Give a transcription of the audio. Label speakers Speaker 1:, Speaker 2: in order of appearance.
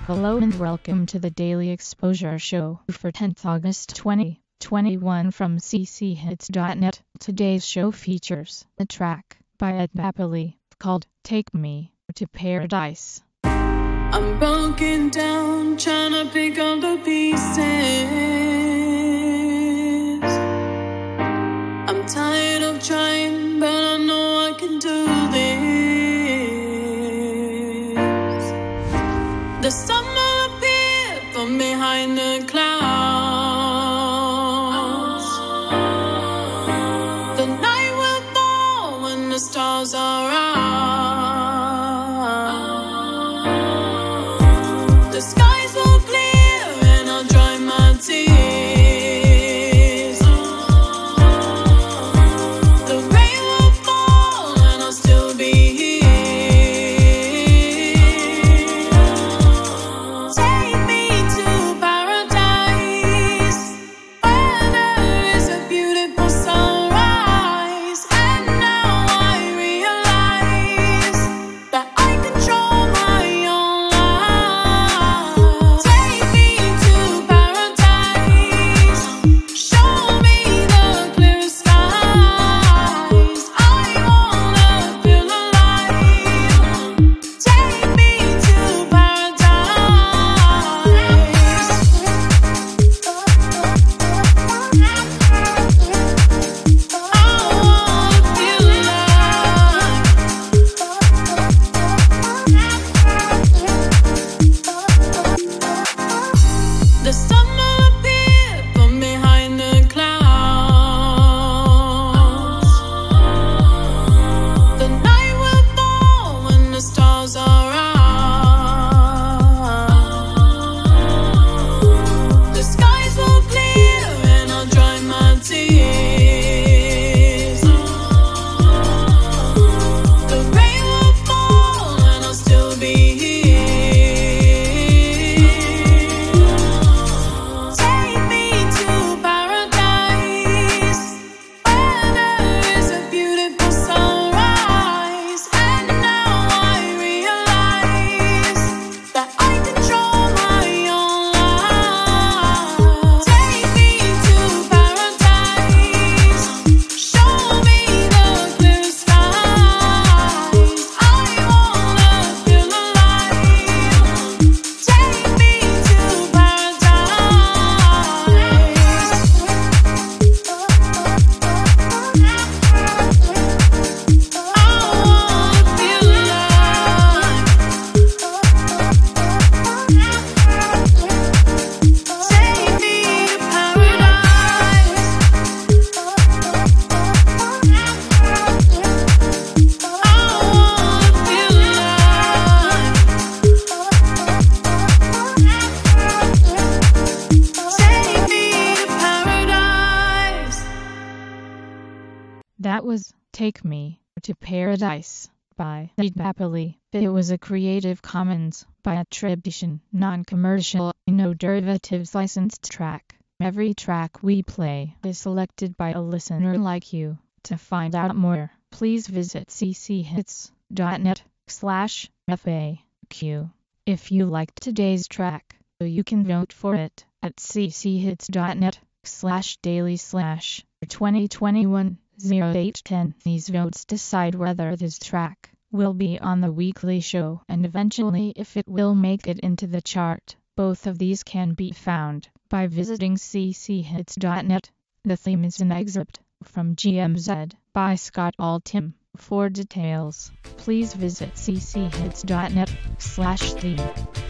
Speaker 1: Hello and welcome to the Daily Exposure Show for 10th August 2021 from cchits.net. Today's show features a track by Ed Napoli called Take Me to Paradise.
Speaker 2: I'm broken down, trying to pick up the pieces. I'm tired of trying, but I know I can do this. The sun will appear from behind the clouds. The night will fall when the stars are out. The skies will clear and I'll dry my tears. The rain will fall and I'll still be here. Take me to paradise, where there is a beautiful sunrise. And now I realize that I control my own life. Take me to paradise, show me the clear skies. I wanna feel alive. Take me to paradise. I wanna feel alive. The sun will appear from behind the clouds. The night will fall when the stars are out. The skies will clear and I'll dry my tears. The rain will fall and I'll still be here. Take me to paradise, where there is a beautiful sunrise. And now I realize that I control my own life. Take me to paradise, show me the clear skies. I wanna feel alive. Take me to paradise.
Speaker 1: That was Take Me to Paradise by Ed Napoli. It was a Creative Commons by attribution, non-commercial, no derivatives licensed track. Every track we play is selected by a listener like you. To find out more, please visit cchits.net/FAQ. If you liked today's track, you can vote for it at cchits.net/daily/2021-0810. These votes decide whether this track will be on the weekly show and eventually if it will make it into the chart. Both of these can be found by visiting cchits.net. The theme is an excerpt from GMZ by Scott Altham. For details, please visit cchits.net/theme.